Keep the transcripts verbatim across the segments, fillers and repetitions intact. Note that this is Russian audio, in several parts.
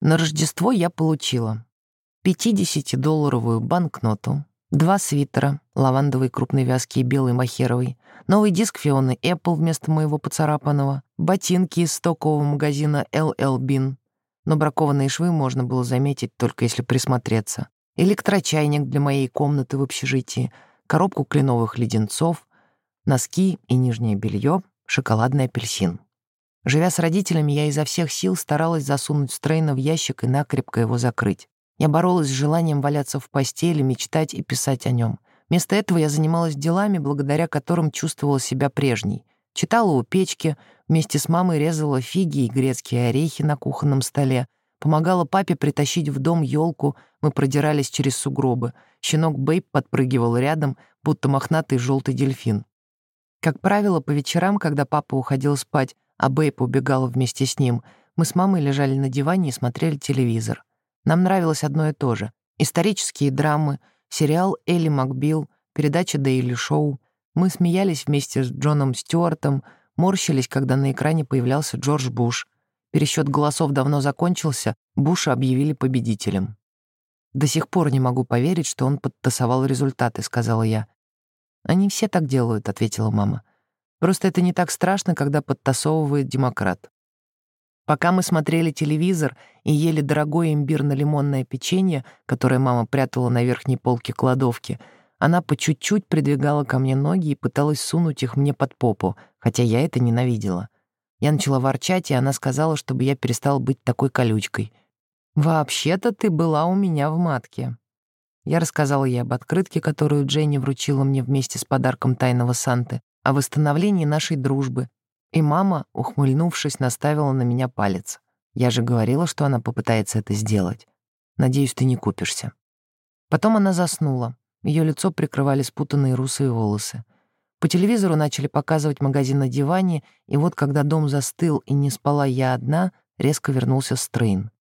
На Рождество я получила пятидесятидолларовую банкноту, два свитера, лавандовый крупной вязки и белый мохеровый, новый диск Фионы Apple вместо моего поцарапанного, ботинки из стокового магазина эл эл Bean, но бракованные швы можно было заметить только если присмотреться, электрочайник для моей комнаты в общежитии, коробку кленовых леденцов, носки и нижнее белье, шоколадный апельсин. Живя с родителями, я изо всех сил старалась засунуть Стрейна в ящик и накрепко его закрыть. Я боролась с желанием валяться в постели, мечтать и писать о нем. Вместо этого я занималась делами, благодаря которым чувствовала себя прежней. Читала у печки, вместе с мамой резала фиги и грецкие орехи на кухонном столе, помогала папе притащить в дом елку, мы продирались через сугробы. Щенок Бэйб подпрыгивал рядом, будто мохнатый желтый дельфин. Как правило, по вечерам, когда папа уходил спать, а Бэйб убегала вместе с ним, мы с мамой лежали на диване и смотрели телевизор. Нам нравилось одно и то же. Исторические драмы, сериал «Элли Макбил», передача «Дейли Шоу». Мы смеялись вместе с Джоном Стюартом, морщились, когда на экране появлялся Джордж Буш. Пересчет голосов давно закончился, Буша объявили победителем. «До сих пор не могу поверить, что он подтасовал результаты», — сказала я. «Они все так делают», — ответила мама. «Просто это не так страшно, когда подтасовывает демократ». Пока мы смотрели телевизор и ели дорогое имбирно-лимонное печенье, которое мама прятала на верхней полке кладовки, она по чуть-чуть придвигала ко мне ноги и пыталась сунуть их мне под попу, хотя я это ненавидела. Я начала ворчать, и она сказала, чтобы я перестала быть такой колючкой. «Вообще-то ты была у меня в матке». Я рассказала ей об открытке, которую Дженни вручила мне вместе с подарком тайного Санты, о восстановлении нашей дружбы. И мама, ухмыльнувшись, наставила на меня палец. Я же говорила, что она попытается это сделать. Надеюсь, ты не купишься. Потом она заснула. Ее лицо прикрывали спутанные русые волосы. По телевизору начали показывать магазин на диване, и вот когда дом застыл и не спала я одна, резко вернулся Стрейн.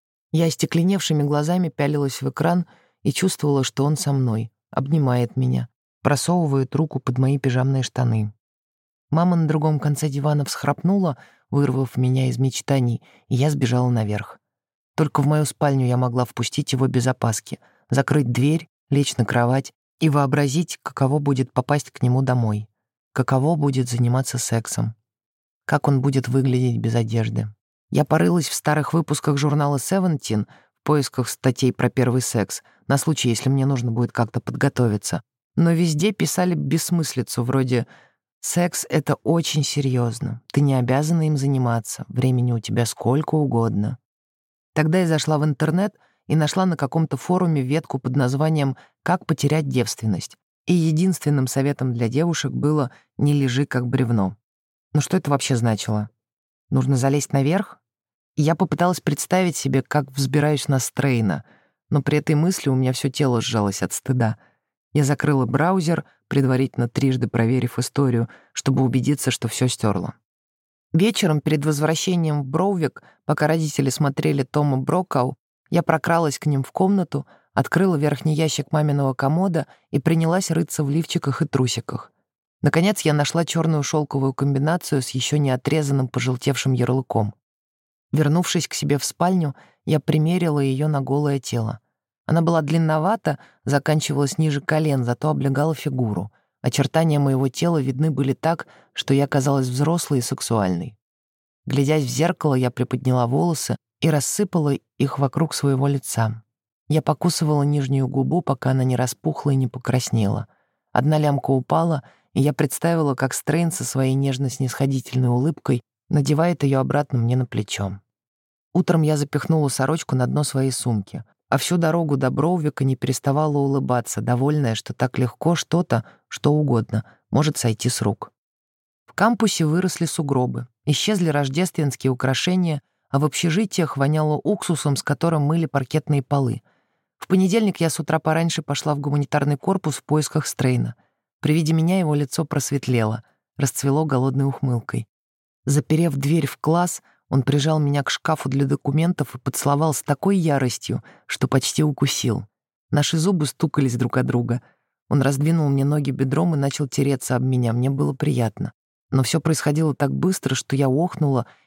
Я остекленевшими глазами пялилась в экран и чувствовала, что он со мной, обнимает меня, просовывает руку под мои пижамные штаны. Мама на другом конце дивана всхрапнула, вырвав меня из мечтаний, и я сбежала наверх. Только в мою спальню я могла впустить его без опаски, закрыть дверь, лечь на кровать и вообразить, каково будет попасть к нему домой, каково будет заниматься сексом, как он будет выглядеть без одежды. Я порылась в старых выпусках журнала «Севентин» в поисках статей про первый секс, на случай, если мне нужно будет как-то подготовиться, но везде писали бессмыслицу вроде «Секс — это очень серьезно. Ты не обязана им заниматься. Времени у тебя сколько угодно». Тогда я зашла в интернет и нашла на каком-то форуме ветку под названием «Как потерять девственность». И единственным советом для девушек было «не лежи как бревно». Ну что это вообще значило? Нужно залезть наверх? И я попыталась представить себе, как взбираюсь на Стрейна, но при этой мысли у меня все тело сжалось от стыда. Я закрыла браузер, предварительно трижды проверив историю, чтобы убедиться, что все стерло. Вечером, перед возвращением в Броувик, пока родители смотрели Тома Брокау, я прокралась к ним в комнату, открыла верхний ящик маминого комода и принялась рыться в лифчиках и трусиках. Наконец я нашла черную шелковую комбинацию с еще не отрезанным пожелтевшим ярлыком. Вернувшись к себе в спальню, я примерила ее на голое тело. Она была длинновата, заканчивалась ниже колен, зато облегала фигуру. Очертания моего тела видны были так, что я казалась взрослой и сексуальной. Глядясь в зеркало, я приподняла волосы и рассыпала их вокруг своего лица. Я покусывала нижнюю губу, пока она не распухла и не покраснела. Одна лямка упала, и я представила, как Стрейн со своей нежно-снисходительной улыбкой надевает ее обратно мне на плечо. Утром я запихнула сорочку на дно своей сумки, а всю дорогу до Броувика не переставала улыбаться, довольная, что так легко что-то, что угодно, может сойти с рук. В кампусе выросли сугробы, исчезли рождественские украшения, а в общежитиях воняло уксусом, с которым мыли паркетные полы. В понедельник я с утра пораньше пошла в гуманитарный корпус в поисках Стрейна. При виде меня его лицо просветлело, расцвело голодной ухмылкой. Заперев дверь в класс, он прижал меня к шкафу для документов и поцеловал с такой яростью, что почти укусил. Наши зубы стукались друг от друга. Он раздвинул мне ноги бедром и начал тереться об меня. Мне было приятно. Но все происходило так быстро, что я охнула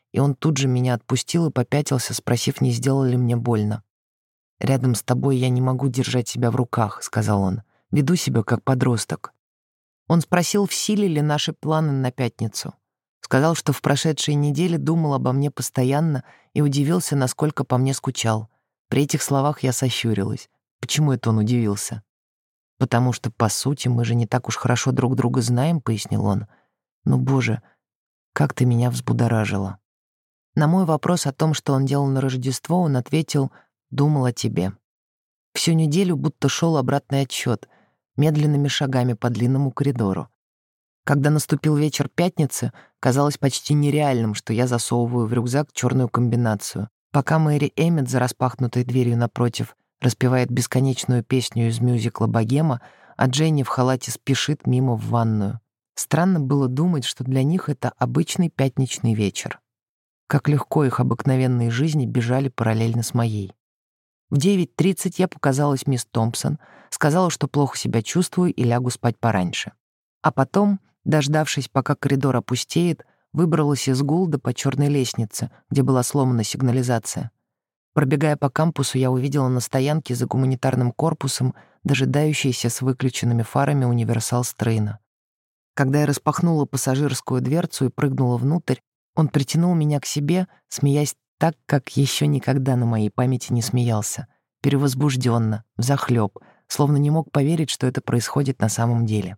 и он тут же меня отпустил и попятился, спросив, не сделало ли мне больно. «Рядом с тобой я не могу держать себя в руках», — сказал он. «Веду себя как подросток». Он спросил, в силе ли наши планы на пятницу. Сказал, что в прошедшей неделе думал обо мне постоянно и удивился, насколько по мне скучал. При этих словах я сощурилась. Почему это он удивился? «Потому что, по сути, мы же не так уж хорошо друг друга знаем», — пояснил он. «Ну, боже, как ты меня взбудоражила». На мой вопрос о том, что он делал на Рождество, он ответил: «Думал о тебе». Всю неделю будто шел обратный отсчет, медленными шагами по длинному коридору. Когда наступил вечер пятницы, казалось почти нереальным, что я засовываю в рюкзак черную комбинацию, пока Мэри Эммет за распахнутой дверью напротив распевает бесконечную песню из мюзикла «Богема», а Дженни в халате спешит мимо в ванную. Странно было думать, что для них это обычный пятничный вечер. Как легко их обыкновенные жизни бежали параллельно с моей. В девять тридцать я показалась мисс Томпсон, сказала, что плохо себя чувствую и лягу спать пораньше. А потом, дождавшись, пока коридор опустеет, выбралась из Гулда по черной лестнице, где была сломана сигнализация. Пробегая по кампусу, я увидела на стоянке за гуманитарным корпусом дожидающийся с выключенными фарами универсал Стрейна. Когда я распахнула пассажирскую дверцу и прыгнула внутрь, он притянул меня к себе, смеясь так, как еще никогда на моей памяти не смеялся, перевозбужденно, взахлеб, словно не мог поверить, что это происходит на самом деле.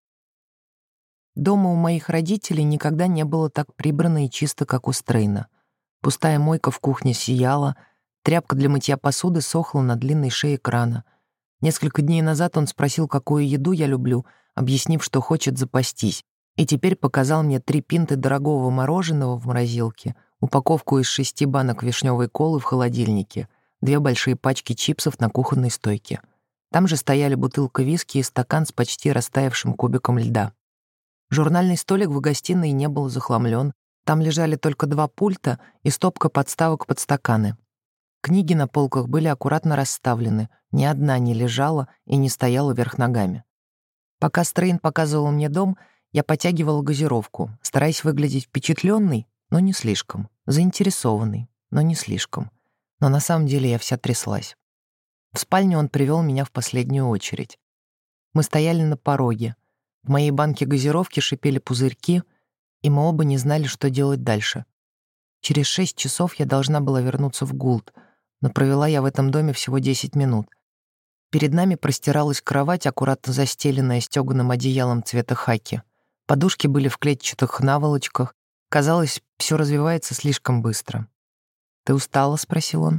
Дома у моих родителей никогда не было так прибрано и чисто, как у Стрейна. Пустая мойка в кухне сияла, тряпка для мытья посуды сохла на длинной шее крана. Несколько дней назад он спросил, какую еду я люблю, объяснив, что хочет запастись, и теперь показал мне три пинты дорогого мороженого в морозилке, упаковку из шести банок вишневой колы в холодильнике, две большие пачки чипсов на кухонной стойке. Там же стояли бутылка виски и стакан с почти растаявшим кубиком льда. Журнальный столик в гостиной не был захламлен, там лежали только два пульта и стопка подставок под стаканы. Книги на полках были аккуратно расставлены, ни одна не лежала и не стояла вверх ногами. Пока Стрейн показывал мне дом, я потягивала газировку, стараясь выглядеть впечатленной, но не слишком, заинтересованной, но не слишком. Но на самом деле я вся тряслась. В спальню он привел меня в последнюю очередь. Мы стояли на пороге. В моей банке газировки шипели пузырьки, и мы оба не знали, что делать дальше. Через шесть часов я должна была вернуться в Гулд, но провела я в этом доме всего десять минут. Перед нами простиралась кровать, аккуратно застеленная стёганым одеялом цвета хаки. Подушки были в клетчатых наволочках. Казалось, все развивается слишком быстро. «Ты устала?» — спросил он.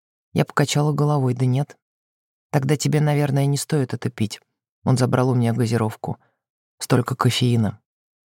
Я покачала головой. «Да нет». «Тогда тебе, наверное, не стоит это пить». Он забрал у меня газировку. «Столько кофеина».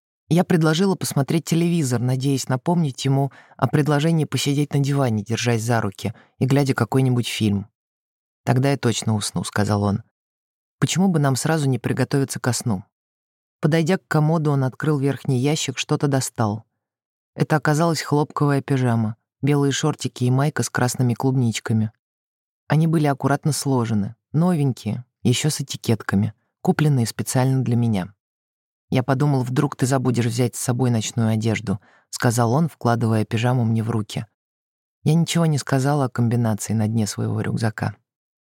Я предложила посмотреть телевизор, надеясь напомнить ему о предложении посидеть на диване, держась за руки и глядя какой-нибудь фильм. «Тогда я точно усну», — сказал он. «Почему бы нам сразу не приготовиться ко сну?» Подойдя к комоду, он открыл верхний ящик, что-то достал. Это оказалась хлопковая пижама, белые шортики и майка с красными клубничками. Они были аккуратно сложены, новенькие, еще с этикетками, купленные специально для меня. «Я подумал, вдруг ты забудешь взять с собой ночную одежду», — сказал он, вкладывая пижаму мне в руки. Я ничего не сказала о комбинации на дне своего рюкзака.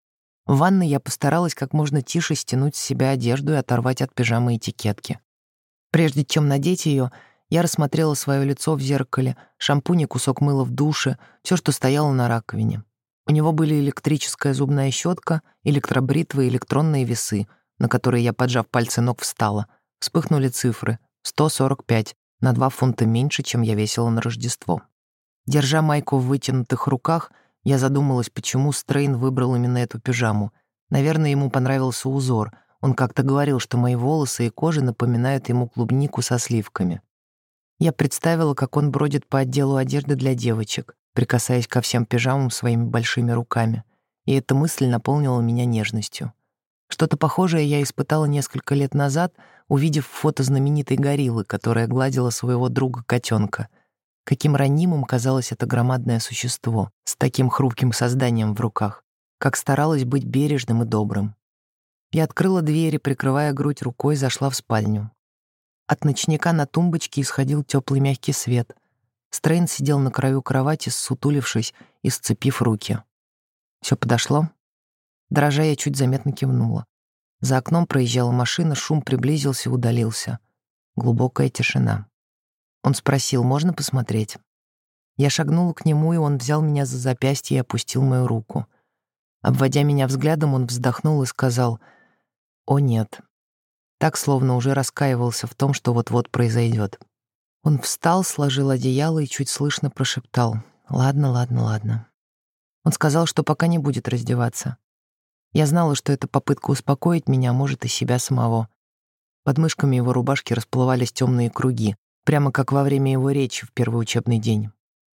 В ванной я постаралась как можно тише стянуть с себя одежду и оторвать от пижамы этикетки. Прежде чем надеть ее, я рассмотрела свое лицо в зеркале, шампунь и кусок мыла в душе, все, что стояло на раковине. У него были электрическая зубная щетка, электробритва и электронные весы, на которые я, поджав пальцы ног, встала. Вспыхнули цифры — сто сорок пять, на два фунта меньше, чем я весила на Рождество. Держа майку в вытянутых руках, я задумалась, почему Стрейн выбрал именно эту пижаму. Наверное, ему понравился узор. Он как-то говорил, что мои волосы и кожа напоминают ему клубнику со сливками. Я представила, как он бродит по отделу одежды для девочек, прикасаясь ко всем пижамам своими большими руками. И эта мысль наполнила меня нежностью. Что-то похожее я испытала несколько лет назад, увидев фото знаменитой гориллы, которая гладила своего друга-котенка. Каким ранимым казалось это громадное существо с таким хрупким созданием в руках, как старалась быть бережным и добрым. Я открыла дверь и, прикрывая грудь рукой, зашла в спальню. От ночника на тумбочке исходил теплый мягкий свет. Стрейн сидел на краю кровати, ссутулившись и сцепив руки. Все подошло?» Дрожа, я чуть заметно кивнула. За окном проезжала машина, шум приблизился, удалился. Глубокая тишина. Он спросил: «Можно посмотреть?» Я шагнула к нему, и он взял меня за запястье и опустил мою руку. Обводя меня взглядом, он вздохнул и сказал: «О, нет». Так, словно уже раскаивался в том, что вот-вот произойдет. Он встал, сложил одеяло и чуть слышно прошептал: «Ладно, ладно, ладно». Он сказал, что пока не будет раздеваться. Я знала, что это попытка успокоить меня, а может, и себя самого. Под мышками его рубашки расплывались темные круги, прямо как во время его речи в первый учебный день.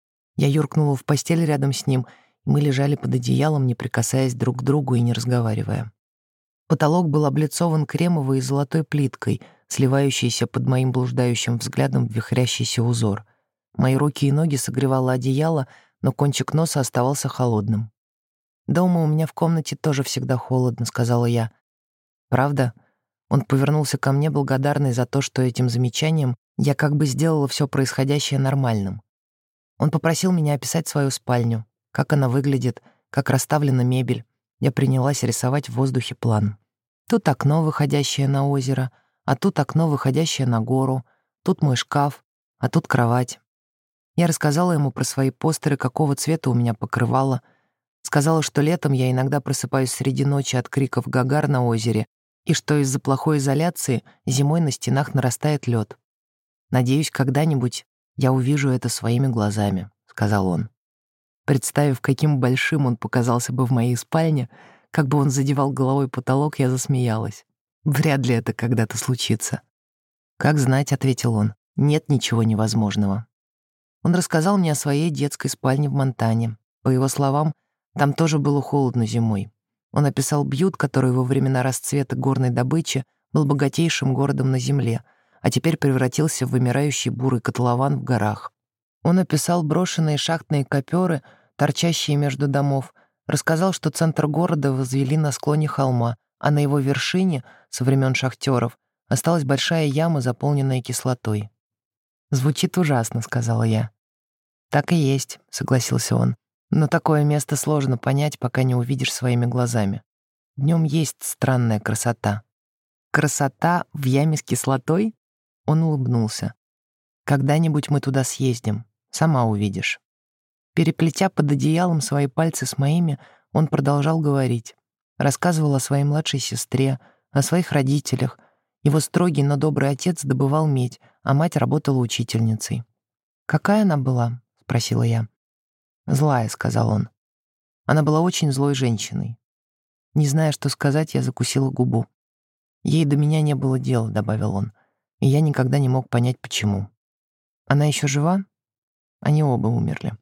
Я юркнула в постель рядом с ним, и мы лежали под одеялом, не прикасаясь друг к другу и не разговаривая. Потолок был облицован кремовой и золотой плиткой, сливающейся под моим блуждающим взглядом в вихрящийся узор. Мои руки и ноги согревало одеяло, но кончик носа оставался холодным. «Дома у меня в комнате тоже всегда холодно», — сказала я. «Правда?» Он повернулся ко мне, благодарный за то, что этим замечанием я как бы сделала все происходящее нормальным. Он попросил меня описать свою спальню, как она выглядит, как расставлена мебель. Я принялась рисовать в воздухе план. Тут окно, выходящее на озеро, а тут окно, выходящее на гору, тут мой шкаф, а тут кровать. Я рассказала ему про свои постеры, какого цвета у меня покрывало, сказала, что летом я иногда просыпаюсь среди ночи от криков гагар на озере и что из-за плохой изоляции зимой на стенах нарастает лед. «Надеюсь, когда-нибудь я увижу это своими глазами», — сказал он. Представив, каким большим он показался бы в моей спальне, как бы он задевал головой потолок, я засмеялась. Вряд ли это когда-то случится. «Как знать», — ответил он, — «нет ничего невозможного». Он рассказал мне о своей детской спальне в Монтане. По его словам, там тоже было холодно зимой. Он описал Бьют, который во времена расцвета горной добычи был богатейшим городом на земле, а теперь превратился в вымирающий бурый котлован в горах. Он описал брошенные шахтные копёры, торчащие между домов, рассказал, что центр города возвели на склоне холма, а на его вершине, со времен шахтеров, осталась большая яма, заполненная кислотой. «Звучит ужасно», — сказала я. «Так и есть», — согласился он. «Но такое место сложно понять, пока не увидишь своими глазами. В нем есть странная красота». «Красота в яме с кислотой?» Он улыбнулся. «Когда-нибудь мы туда съездим, сама увидишь». Переплетя под одеялом свои пальцы с моими, он продолжал говорить. Рассказывал о своей младшей сестре, о своих родителях. Его строгий, но добрый отец добывал медь, а мать работала учительницей. «Какая она была?» — спросила я. «Злая», — сказал он. Она была очень злой женщиной. Не зная, что сказать, я закусила губу. «Ей до меня не было дела», — добавил он, и я никогда не мог понять, почему. «Она еще жива?» Они оба умерли.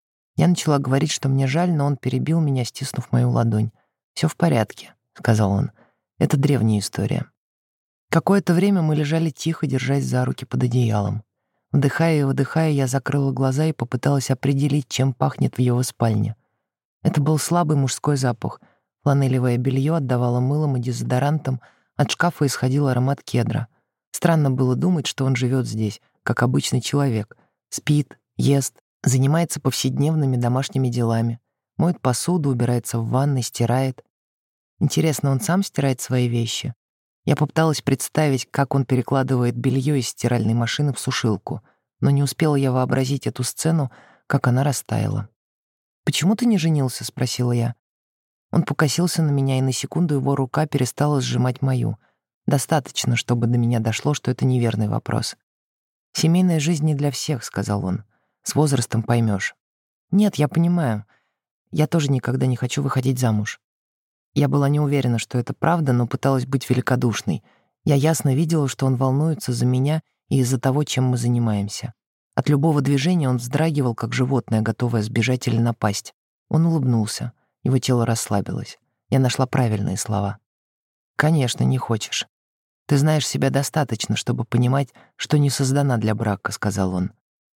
Я начала говорить, что мне жаль, но он перебил меня, стиснув мою ладонь. «Все в порядке», — сказал он. «Это древняя история». Какое-то время мы лежали тихо, держась за руки под одеялом. Вдыхая и выдыхая, я закрыла глаза и попыталась определить, чем пахнет в его спальне. Это был слабый мужской запах. Фланелевое белье отдавало мылом и дезодорантом, от шкафа исходил аромат кедра. Странно было думать, что он живет здесь, как обычный человек. Спит, ест, занимается повседневными домашними делами, моет посуду, убирается в ванной, стирает. Интересно, он сам стирает свои вещи? Я попыталась представить, как он перекладывает белье из стиральной машины в сушилку, но не успела я вообразить эту сцену, как она растаяла. «Почему ты не женился?» — спросила я. Он покосился на меня, и на секунду его рука перестала сжимать мою. Достаточно, чтобы до меня дошло, что это неверный вопрос. «Семейная жизнь не для всех», — сказал он. «С возрастом поймешь». «Нет, я понимаю. Я тоже никогда не хочу выходить замуж». Я была не уверена, что это правда, но пыталась быть великодушной. Я ясно видела, что он волнуется за меня и из-за того, чем мы занимаемся. От любого движения он вздрагивал, как животное, готовое сбежать или напасть. Он улыбнулся. Его тело расслабилось. Я нашла правильные слова. «Конечно, не хочешь. Ты знаешь себя достаточно, чтобы понимать, что не создана для брака», — сказал он.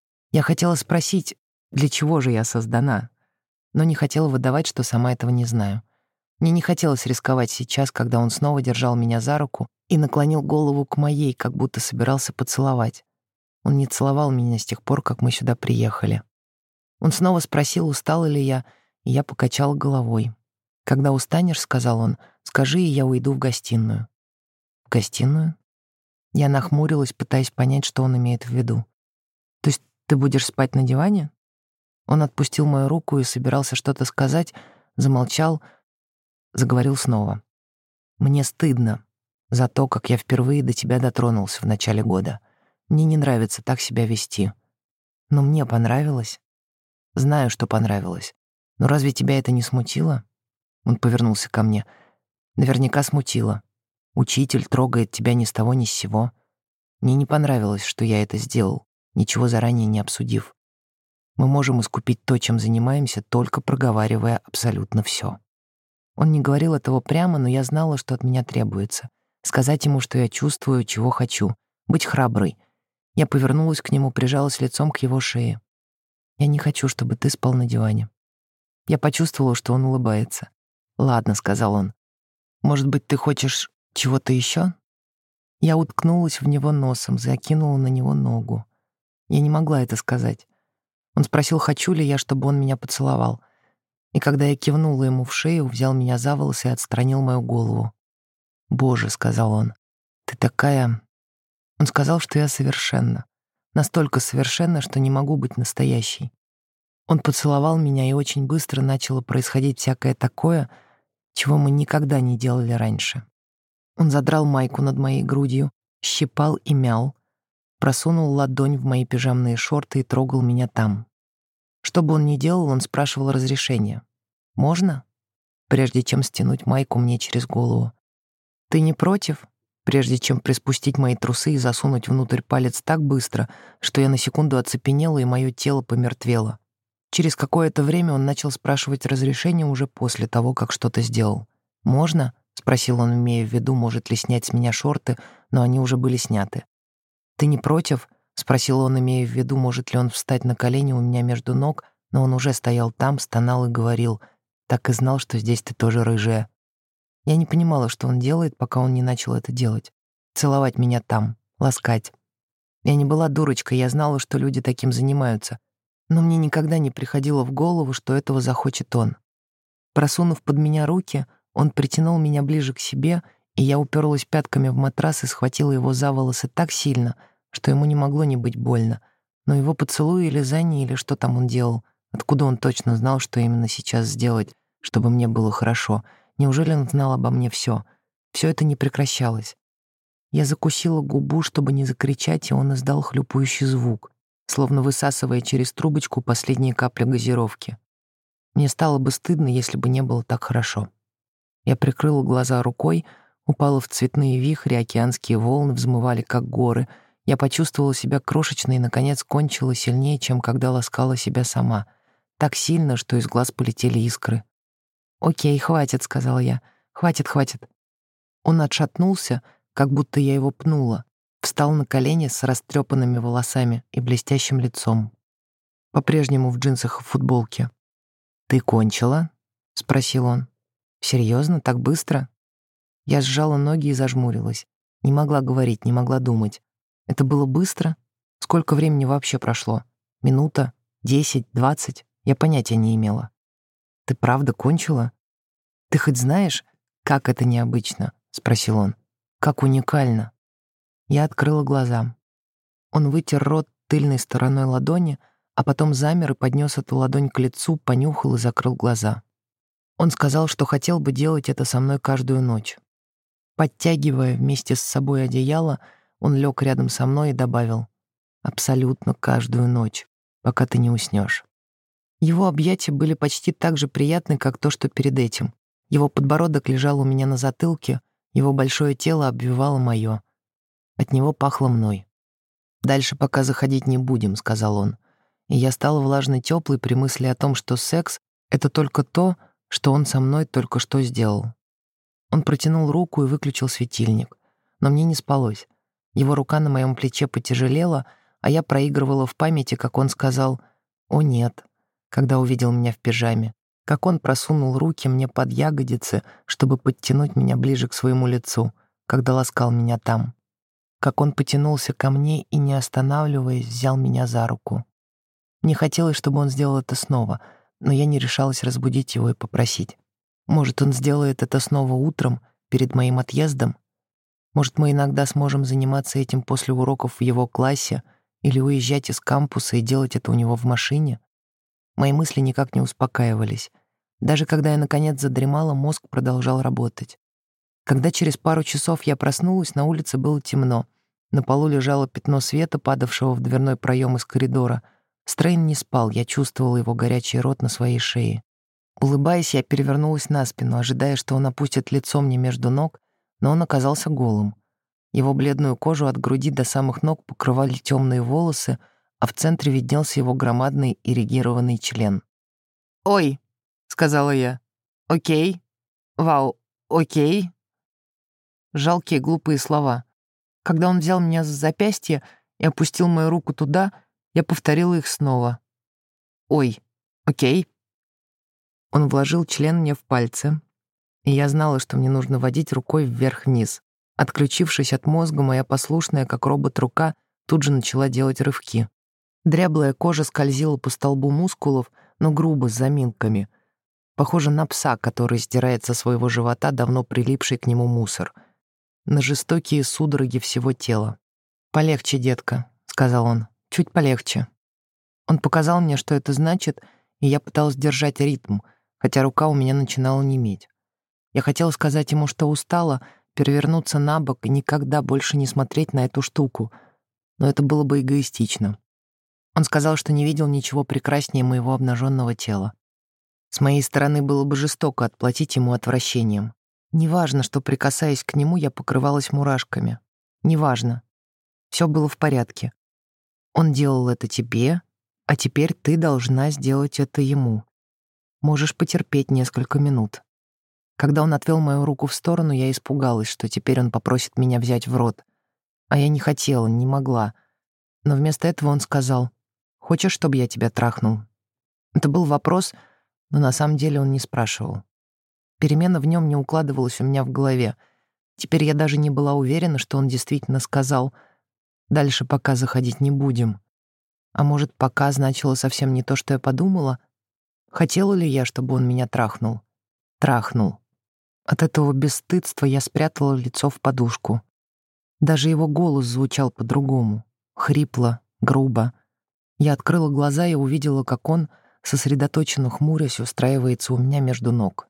Я хотела спросить, для чего же я создана, но не хотела выдавать, что сама этого не знаю. Мне не хотелось рисковать сейчас, когда он снова держал меня за руку и наклонил голову к моей, как будто собирался поцеловать. Он не целовал меня с тех пор, как мы сюда приехали. Он снова спросил, устала ли я, и я покачала головой. «Когда устанешь, — сказал он, — скажи, и я уйду в гостиную». «В гостиную?» Я нахмурилась, пытаясь понять, что он имеет в виду. «То есть ты будешь спать на диване?» Он отпустил мою руку и собирался что-то сказать, замолчал, заговорил снова. «Мне стыдно за то, как я впервые до тебя дотронулся в начале года. Мне не нравится так себя вести. Но мне понравилось. Знаю, что понравилось. Но разве тебя это не смутило?» Он повернулся ко мне. «Наверняка смутило. Учитель трогает тебя ни с того ни с сего. Мне не понравилось, что я это сделал, ничего заранее не обсудив. Мы можем искупить то, чем занимаемся, только проговаривая абсолютно все». Он не говорил этого прямо, но я знала, что от меня требуется. Сказать ему, что я чувствую, чего хочу. Быть храброй. Я повернулась к нему, прижалась лицом к его шее. «Я не хочу, чтобы ты спал на диване». Я почувствовала, что он улыбается. «Ладно», — сказал он. «Может быть, ты хочешь чего-то еще?» Я уткнулась в него носом, закинула на него ногу. Я не могла это сказать. Он спросил, хочу ли я, чтобы он меня поцеловал. И когда я кивнула ему в шею, взял меня за волосы и отстранил мою голову. «Боже», — сказал он, — «ты такая...» Он сказал, что я совершенна. Настолько совершенна, что не могу быть настоящей. Он поцеловал меня, и очень быстро начало происходить всякое такое, чего мы никогда не делали раньше. Он задрал майку над моей грудью, щипал и мял, просунул ладонь в мои пижамные шорты и трогал меня там. Что бы он ни делал, он спрашивал разрешения. «Можно?» Прежде чем стянуть майку мне через голову. «Ты не против?» Прежде чем приспустить мои трусы и засунуть внутрь палец так быстро, что я на секунду оцепенела, и мое тело помертвело. Через какое-то время он начал спрашивать разрешения уже после того, как что-то сделал. «Можно?» — спросил он, имея в виду, может ли снять с меня шорты, но они уже были сняты. «Ты не против?» — спросил он, имея в виду, может ли он встать на колени у меня между ног, но он уже стоял там, стонал и говорил, «Так и знал, что здесь ты тоже рыжая». Я не понимала, что он делает, пока он не начал это делать. Целовать меня там, ласкать. Я не была дурочкой, я знала, что люди таким занимаются, но мне никогда не приходило в голову, что этого захочет он. Просунув под меня руки, он притянул меня ближе к себе, и я уперлась пятками в матрас и схватила его за волосы так сильно, что ему не могло не быть больно. Но его поцелуи или лизание, или что там он делал, откуда он точно знал, что именно сейчас сделать, чтобы мне было хорошо. Неужели он знал обо мне все? Все это не прекращалось. Я закусила губу, чтобы не закричать, и он издал хлюпающий звук, словно высасывая через трубочку последние капли газировки. Мне стало бы стыдно, если бы не было так хорошо. Я прикрыла глаза рукой, упала в цветные вихри, океанские волны взмывали, как горы. Я почувствовала себя крошечной и, наконец, кончила сильнее, чем когда ласкала себя сама. Так сильно, что из глаз полетели искры. «Окей, хватит», — сказала я. «Хватит, хватит». Он отшатнулся, как будто я его пнула, встал на колени с растрепанными волосами и блестящим лицом. По-прежнему в джинсах и футболке. «Ты кончила?» — спросил он. «Серьезно? Так быстро?» Я сжала ноги и зажмурилась. Не могла говорить, не могла думать. Это было быстро? Сколько времени вообще прошло? Минута? Десять? Двадцать? Я понятия не имела. «Ты правда кончила? Ты хоть знаешь, как это необычно?» — спросил он. «Как уникально». Я открыла глаза. Он вытер рот тыльной стороной ладони, а потом замер и поднес эту ладонь к лицу, понюхал и закрыл глаза. Он сказал, что хотел бы делать это со мной каждую ночь. Подтягивая вместе с собой одеяло, он лег рядом со мной и добавил: «Абсолютно каждую ночь, пока ты не уснешь». Его объятия были почти так же приятны, как то, что перед этим. Его подбородок лежал у меня на затылке, его большое тело обвивало мое. От него пахло мной. «Дальше пока заходить не будем», — сказал он. И я стала влажно-теплой при мысли о том, что секс — это только то, что он со мной только что сделал. Он протянул руку и выключил светильник. Но мне не спалось. Его рука на моем плече потяжелела, а я проигрывала в памяти, как он сказал «О, нет», когда увидел меня в пижаме, как он просунул руки мне под ягодицы, чтобы подтянуть меня ближе к своему лицу, когда ласкал меня там. как он потянулся ко мне и, не останавливаясь, взял меня за руку. Мне хотелось, чтобы он сделал это снова, но я не решалась разбудить его и попросить. Может, он сделает это снова утром, перед моим отъездом? Может, мы иногда сможем заниматься этим после уроков в его классе или уезжать из кампуса и делать это у него в машине? Мои мысли никак не успокаивались. Даже когда я, наконец, задремала, мозг продолжал работать. Когда через пару часов я проснулась, на улице было темно. На полу лежало пятно света, падавшего в дверной проем из коридора. Стрейн не спал, я чувствовала его горячий рот на своей шее. Улыбаясь, я перевернулась на спину, ожидая, что он опустит лицо мне между ног, но он оказался голым. Его бледную кожу от груди до самых ног покрывали темные волосы, а в центре виднелся его громадный эрегированный член. «Ой», — сказала я. «Окей. Вау, окей». Жалкие глупые слова. Когда он взял меня за запястье и опустил мою руку туда, я повторила их снова. «Ой, окей». Он вложил член мне в пальцы, и я знала, что мне нужно водить рукой вверх-вниз. Отключившись от мозга, моя послушная, как робот, рука тут же начала делать рывки. Дряблая кожа скользила по столбу мускулов, но грубо, с заминками. Похоже на пса, который сдирает со своего живота давно прилипший к нему мусор. На жестокие судороги всего тела. «Полегче, детка», — сказал он, — «чуть полегче». Он показал мне, что это значит, и я пыталась держать ритм, хотя рука у меня начинала неметь. Я хотела сказать ему, что устала, перевернуться на бок и никогда больше не смотреть на эту штуку, но это было бы эгоистично. Он сказал, что не видел ничего прекраснее моего обнаженного тела. С моей стороны было бы жестоко отплатить ему отвращением. Неважно, что, прикасаясь к нему, я покрывалась мурашками. Неважно. Все было в порядке. Он делал это тебе, а теперь ты должна сделать это ему. Можешь потерпеть несколько минут. Когда он отвел мою руку в сторону, я испугалась, что теперь он попросит меня взять в рот. А я не хотела, не могла. Но вместо этого он сказал: «Хочешь, чтобы я тебя трахнул?» Это был вопрос, но на самом деле он не спрашивал. Перемена в нем не укладывалась у меня в голове. Теперь я даже не была уверена, что он действительно сказал: «Дальше пока заходить не будем». А может, «пока» значило совсем не то, что я подумала? Хотела ли я, чтобы он меня трахнул? Трахнул. От этого бесстыдства я спрятала лицо в подушку. Даже его голос звучал по-другому. Хрипло, грубо. Я открыла глаза и увидела, как он, сосредоточенно хмурясь, устраивается у меня между ног.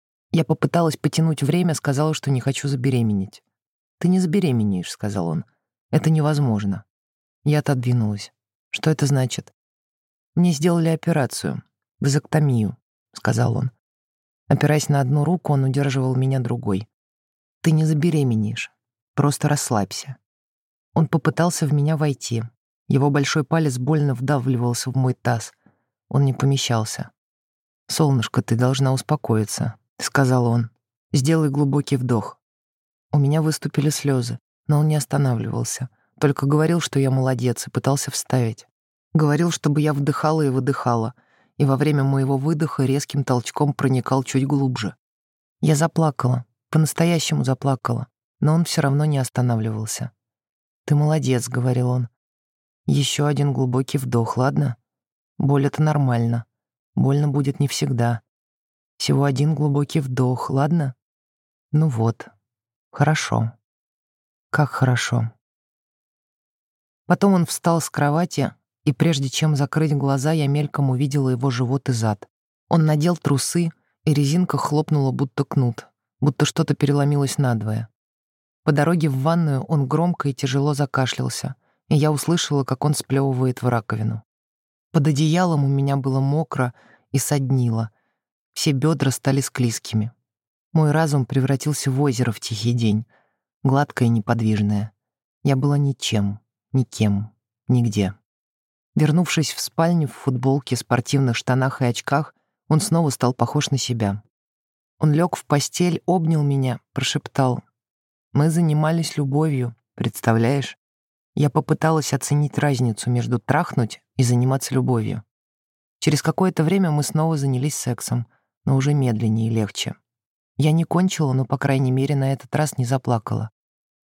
Я попыталась потянуть время, сказала, что не хочу забеременеть. «Ты не забеременеешь», — сказал он. «Это невозможно». Я отодвинулась. «Что это значит?» «Мне сделали операцию. Вазэктомию», — сказал он. Опираясь на одну руку, он удерживал меня другой. «Ты не забеременеешь. Просто расслабься». Он попытался в меня войти. Его большой палец больно вдавливался в мой таз. Он не помещался. «Солнышко, ты должна успокоиться», — сказал он. «Сделай глубокий вдох». У меня выступили слезы, но он не останавливался. Только говорил, что я молодец, и пытался вставить. Говорил, чтобы я вдыхала и выдыхала, и во время моего выдоха резким толчком проникал чуть глубже. Я заплакала, по-настоящему заплакала, но он все равно не останавливался. «Ты молодец», — говорил он. «Еще один глубокий вдох, ладно? Боль — это нормально. Больно будет не всегда. Всего один глубокий вдох, ладно? Ну вот. Хорошо. Как хорошо». Потом он встал с кровати, и прежде чем закрыть глаза, я мельком увидела его живот и зад. Он надел трусы, и резинка хлопнула, будто кнут, будто что-то переломилось надвое. По дороге в ванную он громко и тяжело закашлялся, и я услышала, как он сплевывает в раковину. Под одеялом у меня было мокро и соднило. Все бедра стали склизкими. Мой разум превратился в озеро в тихий день, гладкое и неподвижное. Я была ничем, никем, нигде. Вернувшись в спальню в футболке, спортивных штанах и очках, он снова стал похож на себя. Он лег в постель, обнял меня, прошептал: «Мы занимались любовью, представляешь?» Я попыталась оценить разницу между трахнуть и заниматься любовью. Через какое-то время мы снова занялись сексом, но уже медленнее и легче. Я не кончила, но, по крайней мере, на этот раз не заплакала.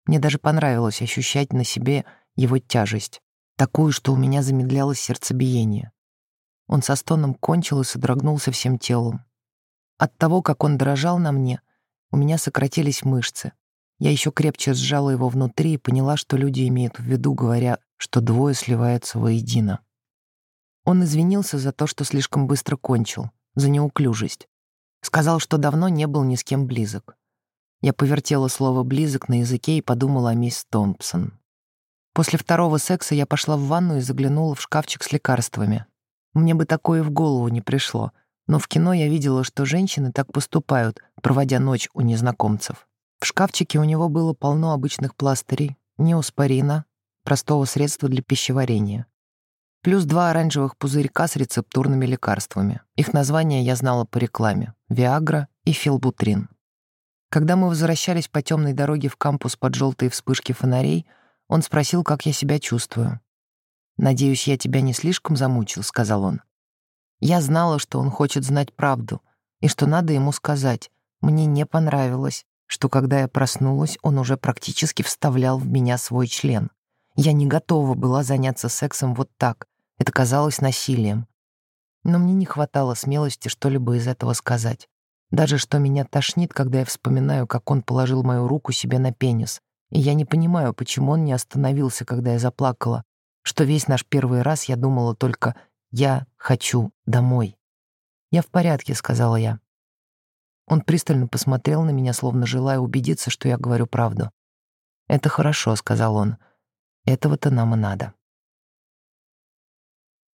Мне даже понравилось ощущать на себе его тяжесть, такую, что у меня замедлялось сердцебиение. Он со стоном кончил и содрогнулся всем телом. От того, как он дрожал на мне, у меня сократились мышцы. Я еще крепче сжала его внутри и поняла, что люди имеют в виду, говоря, что двое сливаются воедино. Он извинился за то, что слишком быстро кончил, за неуклюжесть. Сказал, что давно не был ни с кем близок. Я повертела слово «близок» на языке и подумала о мисс Томпсон. После второго секса я пошла в ванну и заглянула в шкафчик с лекарствами. Мне бы такое в голову не пришло, но в кино я видела, что женщины так поступают, проводя ночь у незнакомцев. В шкафчике у него было полно обычных пластырей, неоспорина, простого средства для пищеварения. Плюс два оранжевых пузырька с рецептурными лекарствами. Их названия я знала по рекламе — Виагра и Филбутрин. Когда мы возвращались по темной дороге в кампус под желтые вспышки фонарей, он спросил, как я себя чувствую. «Надеюсь, я тебя не слишком замучил», — сказал он. Я знала, что он хочет знать правду, и что надо ему сказать. Мне не понравилось, что когда я проснулась, он уже практически вставлял в меня свой член. Я не готова была заняться сексом вот так. Это казалось насилием. Но мне не хватало смелости что-либо из этого сказать. Даже что меня тошнит, когда я вспоминаю, как он положил мою руку себе на пенис. И я не понимаю, почему он не остановился, когда я заплакала, что весь наш первый раз я думала только «я хочу домой». «Я в порядке», — сказала я. Он пристально посмотрел на меня, словно желая убедиться, что я говорю правду. «Это хорошо», — сказал он. «Этого-то нам и надо».